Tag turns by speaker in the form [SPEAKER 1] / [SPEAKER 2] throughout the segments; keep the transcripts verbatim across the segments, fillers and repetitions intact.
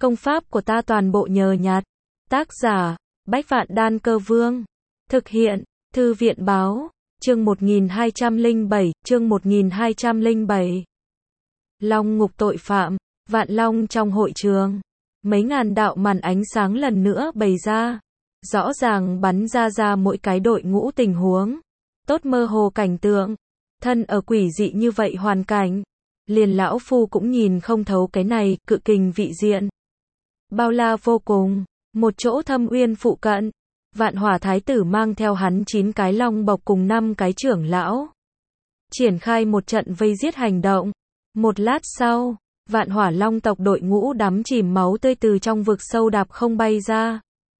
[SPEAKER 1] Công pháp của ta toàn bộ nhờ nhặt. Tác giả, Bách Vạn Đan Cơ Vương. Thực hiện, Thư viện Báo. Chương một nghìn hai trăm lẻ bảy, chương một nghìn hai trăm lẻ bảy. Long ngục tội phạm, Vạn Long trong hội trường. Mấy ngàn đạo màn ánh sáng lần nữa bày ra. Rõ ràng bắn ra ra mỗi cái đội ngũ tình huống. Tốt mơ hồ cảnh tượng. Thân ở quỷ dị như vậy hoàn cảnh. Liền lão phu cũng nhìn không thấu cái này, cự kình vị diện. Bao la vô cùng. Một chỗ thâm uyên phụ cận. Vạn Hỏa Thái tử mang theo hắn chín cái long bộc cùng năm cái trưởng lão. Triển khai một trận vây giết hành động. Một lát sau, Vạn Hỏa Long tộc đội ngũ đắm chìm máu tươi từ trong vực sâu đạp không bay ra.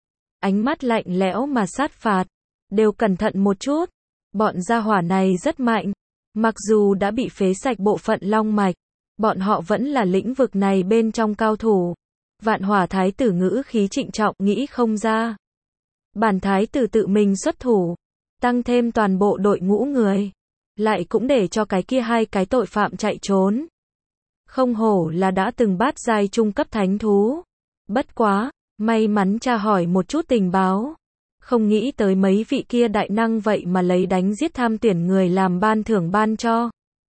[SPEAKER 1] Ánh mắt lạnh lẽo mà sát phạt. Đều cẩn thận một chút. Bọn gia hỏa này rất mạnh. Mặc dù đã bị phế sạch bộ phận long mạch, bọn họ vẫn là lĩnh vực này bên trong cao thủ. Vạn Hỏa Thái tử ngữ khí trịnh trọng nghĩ không ra. Bản thái tử tự mình xuất thủ, tăng thêm toàn bộ đội ngũ người, lại cũng để cho cái kia hai cái tội phạm chạy trốn. Không hổ là đã từng bát giai trung cấp thánh thú. Bất quá, may mắn tra hỏi một chút tình báo. Không nghĩ tới mấy vị kia đại năng vậy mà lấy đánh giết tham tuyển người làm ban thưởng ban cho.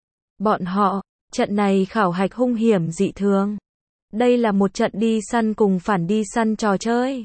[SPEAKER 1] Bọn họ, trận này khảo hạch hung hiểm dị thường. Đây là một trận đi săn cùng phản đi săn trò chơi.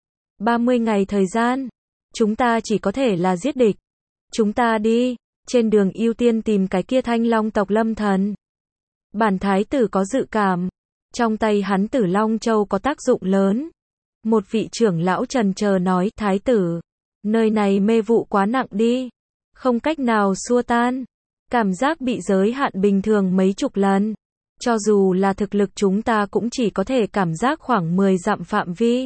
[SPEAKER 1] ba mươi ngày thời gian, chúng ta chỉ có thể là giết địch. Chúng ta đi, trên đường ưu tiên tìm cái kia Thanh Long tộc Lâm Thần. Bản thái tử có dự cảm, trong tay hắn Tử Long Châu có tác dụng lớn. Một vị trưởng lão trần chờ nói, thái tử, nơi này mê vụ quá nặng đi, không cách nào xua tan. Cảm giác bị giới hạn bình thường mấy chục lần. Cho dù là thực lực chúng ta cũng chỉ có thể cảm giác khoảng mười dặm phạm vi.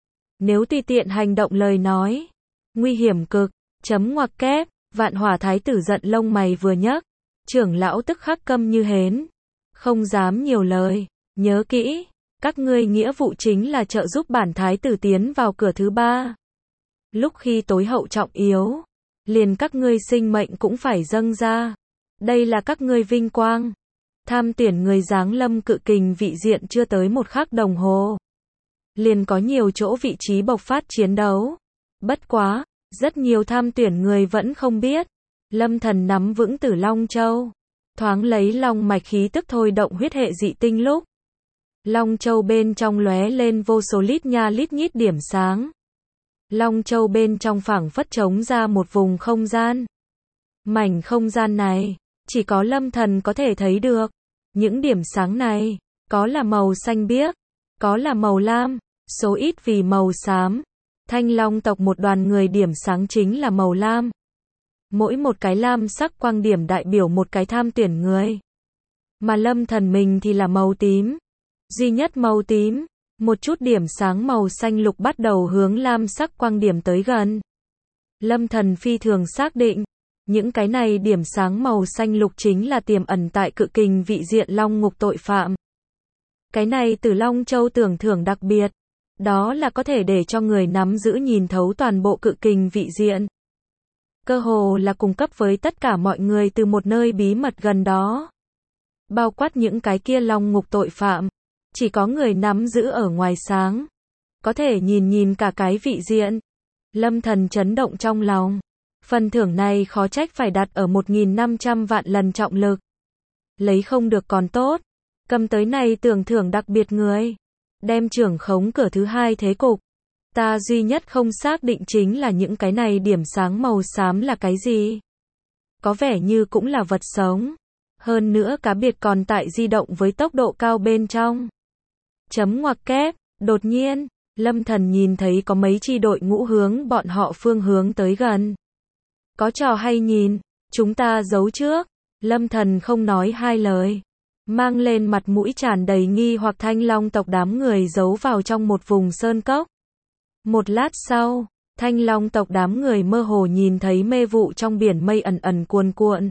[SPEAKER 1] Nếu tùy tiện hành động lời nói, nguy hiểm cực, chấm ngoặc kép. Vạn Hỏa Thái tử giận lông mày vừa nhấc, trưởng lão tức khắc câm như hến, không dám nhiều lời. Nhớ kỹ, các ngươi nghĩa vụ chính là trợ giúp bản thái tử tiến vào cửa thứ ba. Lúc khi tối hậu trọng yếu, liền các ngươi sinh mệnh cũng phải dâng ra. Đây là các ngươi vinh quang. Tham tuyển người giáng lâm cự kình vị diện chưa tới một khắc đồng hồ, liền có nhiều chỗ vị trí bộc phát chiến đấu. Bất quá, rất nhiều tham tuyển người vẫn không biết. Lâm Thần nắm vững Tử Long Châu, thoáng lấy long mạch khí tức thôi động huyết hệ dị tinh lúc. Long Châu bên trong lóe lên vô số lít nha lít nhít điểm sáng. Long Châu bên trong phảng phất trống ra một vùng không gian. Mảnh không gian này, chỉ có Lâm Thần có thể thấy được. Những điểm sáng này, có là màu xanh biếc, có là màu lam, số ít vì màu xám. Thanh Long tộc một đoàn người điểm sáng chính là màu lam. Mỗi một cái lam sắc quang điểm đại biểu một cái tham tuyển người. Mà Lâm Thần mình thì là màu tím. Duy nhất màu tím, một chút điểm sáng màu xanh lục bắt đầu hướng lam sắc quang điểm tới gần. Lâm Thần phi thường xác định, những cái này điểm sáng màu xanh lục chính là tiềm ẩn tại cự kình vị diện long ngục tội phạm. Cái này Tử Long Châu tưởng thưởng đặc biệt, đó là có thể để cho người nắm giữ nhìn thấu toàn bộ cự kình vị diện. Cơ hồ là cung cấp với tất cả mọi người từ một nơi bí mật gần đó. Bao quát những cái kia long ngục tội phạm. Chỉ có người nắm giữ ở ngoài sáng. Có thể nhìn nhìn cả cái vị diện. Lâm Thần chấn động trong lòng. Phần thưởng này khó trách phải đặt ở một nghìn năm trăm vạn lần trọng lực. Lấy không được còn tốt. Cầm tới này tưởng thưởng đặc biệt người. Đem trưởng khống cửa thứ hai thế cục. Ta duy nhất không xác định chính là những cái này điểm sáng màu xám là cái gì. Có vẻ như cũng là vật sống. Hơn nữa cá biệt còn tại di động với tốc độ cao bên trong. Chấm ngoặc kép, đột nhiên, Lâm Thần nhìn thấy có mấy chi đội ngũ hướng bọn họ phương hướng tới gần. Có trò hay nhìn, chúng ta giấu trước. Lâm Thần không nói hai lời. Mang lên mặt mũi tràn đầy nghi hoặc Thanh Long tộc đám người giấu vào trong một vùng sơn cốc. Một lát sau, Thanh Long tộc đám người mơ hồ nhìn thấy mê vụ trong biển mây ẩn ẩn cuồn cuộn.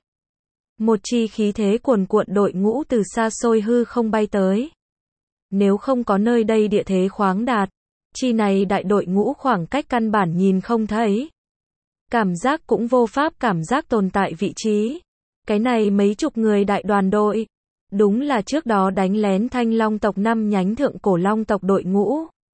[SPEAKER 1] Một chi khí thế cuồn cuộn đội ngũ từ xa xôi hư không bay tới. Nếu không có nơi đây địa thế khoáng đạt, chi này đại đội ngũ khoảng cách căn bản nhìn không thấy. Cảm giác cũng vô pháp cảm giác tồn tại vị trí. Cái này mấy chục người đại đoàn đội, Đúng là trước đó đánh lén Thanh Long tộc năm nhánh thượng cổ long tộc đội ngũ.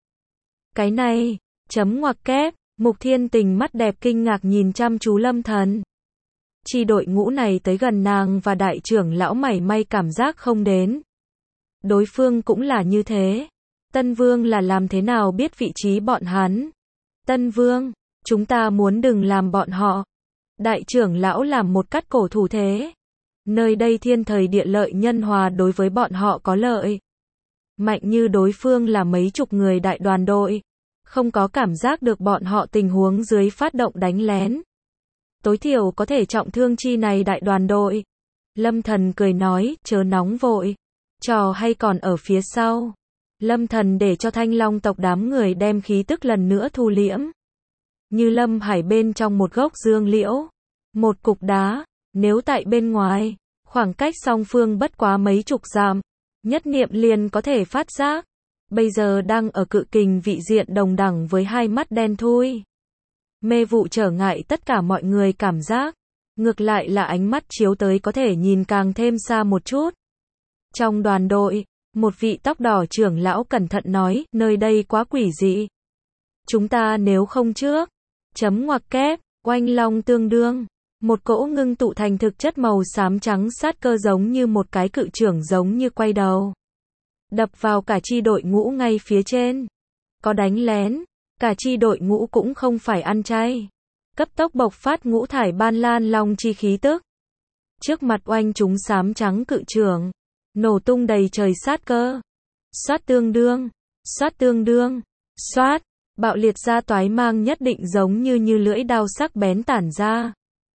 [SPEAKER 1] Cái này, chấm ngoặc kép, Mục Thiên Tình mắt đẹp kinh ngạc nhìn chăm chú Lâm Thần. Chi đội ngũ này tới gần nàng và đại trưởng lão mảy may cảm giác không đến. Đối phương cũng là như thế. Tân Vương là làm thế nào biết vị trí bọn hắn? Tân Vương, chúng ta muốn đừng làm bọn họ. Đại trưởng lão làm một cắt cổ thủ thế. Nơi đây thiên thời địa lợi nhân hòa đối với bọn họ có lợi. Mạnh như đối phương là mấy chục người đại đoàn đội. Không có cảm giác được bọn họ tình huống dưới phát động đánh lén. Tối thiểu có thể trọng thương chi này đại đoàn đội. Lâm Thần cười nói, chớ nóng vội. Trò hay còn ở phía sau. Lâm Thần để cho Thanh Long tộc đám người đem khí tức lần nữa thu liễm. Như Lâm Hải bên trong một gốc dương liễu. Một cục đá, nếu tại bên ngoài, khoảng cách song phương bất quá mấy chục dặm, nhất niệm liền có thể phát giác. Bây giờ đang ở cự kình vị diện đồng đẳng với hai mắt đen thui. Mê vụ trở ngại tất cả mọi người cảm giác. Ngược lại là ánh mắt chiếu tới có thể nhìn càng thêm xa một chút. Trong đoàn đội, một vị tóc đỏ trưởng lão cẩn thận nói, nơi đây quá quỷ dị. Chúng ta nếu không trước, chấm ngoặc kép, oanh long tương đương. Một cỗ ngưng tụ thành thực chất màu xám trắng sát cơ giống như một cái cự trưởng giống như quay đầu. Đập vào cả chi đội ngũ ngay phía trên. Có đánh lén, cả chi đội ngũ cũng không phải ăn chay. Cấp tốc bộc phát ngũ thải ban lan long chi khí tức. Trước mặt oanh chúng xám trắng cự trưởng, nổ tung đầy trời sát cơ. Xoát tương đương, xoát tương đương, xoát, bạo liệt ra toái mang nhất định giống như như lưỡi đao sắc bén tản ra.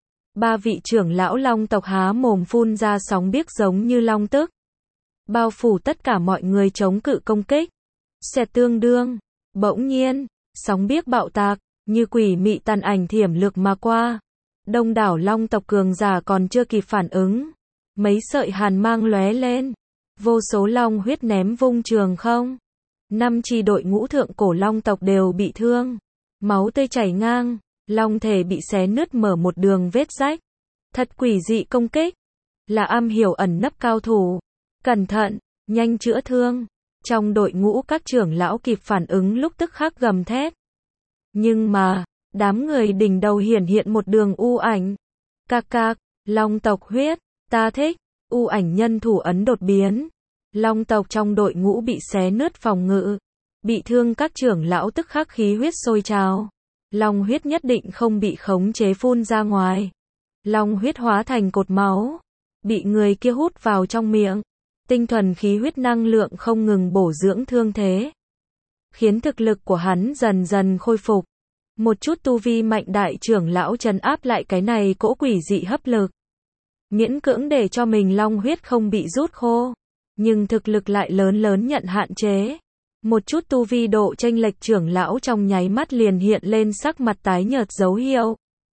[SPEAKER 1] Ba vị trưởng lão long tộc há mồm phun ra sóng biếc giống như long tức. Bao phủ tất cả mọi người chống cự công kích. Xẹt tương đương, bỗng nhiên, sóng biếc bạo tạc, như quỷ mị tàn ảnh thiểm lược mà qua. Đông đảo long tộc cường giả còn chưa kịp phản ứng. Mấy sợi hàn mang lóe lên. Vô số long huyết ném vung trường không. Năm chi đội ngũ thượng cổ long tộc đều bị thương. Máu tươi chảy ngang. Long thể bị xé nứt mở một đường vết rách. Thật quỷ dị công kích. Là am hiểu ẩn nấp cao thủ. Cẩn thận, nhanh chữa thương. Trong đội ngũ các trưởng lão kịp phản ứng lúc tức khắc gầm thét. Nhưng mà, đám người đỉnh đầu hiển hiện một đường u ảnh. Cạc cạc, long tộc huyết, ta thích. U ảnh nhân thủ ấn đột biến. Long tộc trong đội ngũ bị xé nứt phòng ngự. Bị thương các trưởng lão tức khắc khí huyết sôi trào. Long huyết nhất định không bị khống chế phun ra ngoài. Long huyết hóa thành cột máu. Bị người kia hút vào trong miệng. Tinh thuần khí huyết năng lượng không ngừng bổ dưỡng thương thế. Khiến thực lực của hắn dần dần khôi phục. Một chút tu vi mạnh đại trưởng lão trấn áp lại cái này cỗ quỷ dị hấp lực. Miễn cưỡng để cho mình long huyết không bị rút khô. Nhưng thực lực lại lớn lớn nhận hạn chế. Một chút tu vi độ chênh lệch trưởng lão trong nháy mắt liền hiện lên sắc mặt tái nhợt dấu hiệu.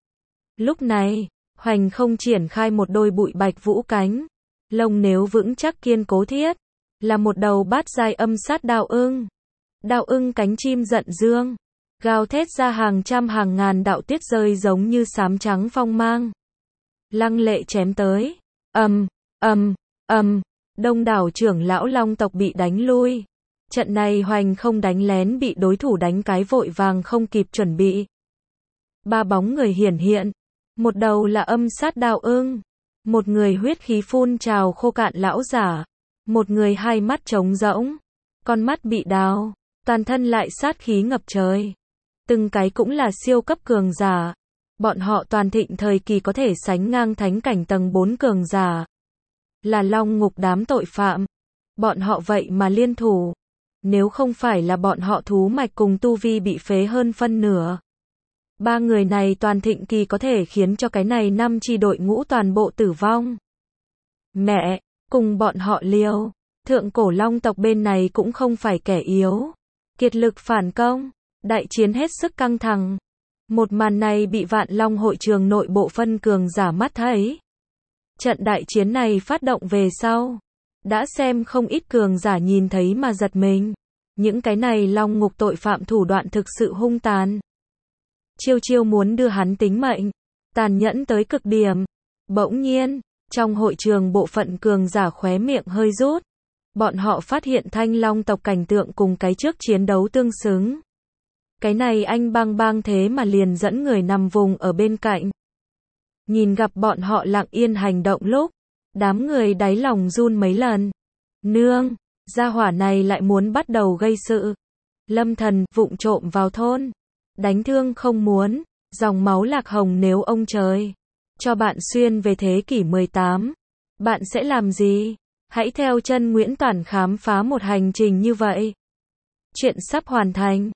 [SPEAKER 1] Lúc này, Hoành không triển khai một đôi bụi bạch vũ cánh. Lông nếu vững chắc kiên cố thiết. Là một đầu bát giai âm sát đao ưng. Đao ưng cánh chim giận dương. Gào thét ra hàng trăm hàng ngàn đạo tiết rơi giống như xám trắng phong mang. Lăng lệ chém tới. Ầm, ầm, ầm. Đông đảo trưởng lão long tộc bị đánh lui. Trận này Hoành không đánh lén bị đối thủ đánh cái vội vàng không kịp chuẩn bị. Ba bóng người hiển hiện. Một đầu là âm sát đao ưng. Một người huyết khí phun trào khô cạn lão giả. Một người hai mắt trống rỗng. Con mắt bị đào. Toàn thân lại sát khí ngập trời. Từng cái cũng là siêu cấp cường giả. Bọn họ toàn thịnh thời kỳ có thể sánh ngang thánh cảnh tầng bốn cường giả. Là long ngục đám tội phạm. Bọn họ vậy mà liên thủ. Nếu không phải là bọn họ thú mạch cùng tu vi bị phế hơn phân nửa. Ba người này toàn thịnh kỳ có thể khiến cho cái này năm chi đội ngũ toàn bộ tử vong. Mẹ, cùng bọn họ liều. Thượng cổ long tộc bên này cũng không phải kẻ yếu. Kiệt lực phản công. Đại chiến hết sức căng thẳng. Một màn này bị Vạn Long hội trường nội bộ phân cường giả mắt thấy. Trận đại chiến này phát động về sau. Đã xem không ít cường giả nhìn thấy mà giật mình. Những cái này long ngục tội phạm thủ đoạn thực sự hung tàn. Chiêu chiêu muốn đưa hắn tính mệnh. Tàn nhẫn tới cực điểm. Bỗng nhiên, Trong hội trường bộ phận cường giả khóe miệng hơi rút. Bọn họ phát hiện Thanh Long tộc cảnh tượng cùng cái trước chiến đấu tương xứng. Cái này anh bang bang thế mà liền dẫn người nằm vùng ở bên cạnh. Nhìn gặp bọn họ lặng yên hành động lúc, đám người đáy lòng run mấy lần. Nương, gia hỏa này lại muốn bắt đầu gây sự. Lâm Thần vụng trộm vào thôn, đánh thương không muốn, dòng máu lạc hồng nếu ông trời cho bạn xuyên về thế kỷ mười tám, bạn sẽ làm gì? Hãy theo chân Nguyễn Toản khám phá một hành trình như vậy. Chuyện sắp hoàn thành.